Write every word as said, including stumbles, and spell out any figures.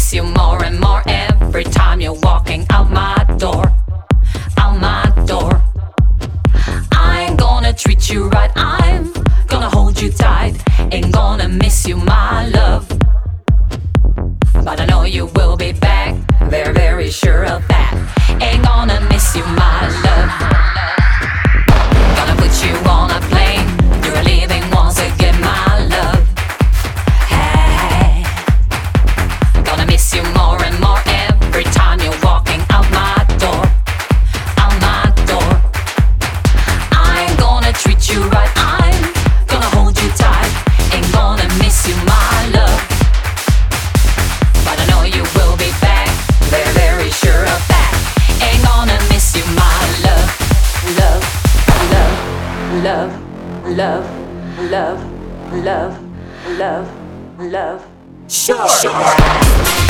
miss you more and more every time you're walking out my door, out my door. I'm gonna treat you right, I'm gonna hold you tight, ain't gonna miss you, my love. But I know you will be back, very, very sure of that. Ain't gonna miss you, my love. Gonna put you on a plane, you're leaving once again, my love. Hey, gonna miss you more and more every time you're walking out my door, out my door. I'm gonna treat you right, I'm gonna hold you tight, ain't gonna miss you, my love. But I know you will be back, very, very sure of that. Ain't gonna miss you, my love. Love, love, love, love, love, love, love, love. Sure. Sure.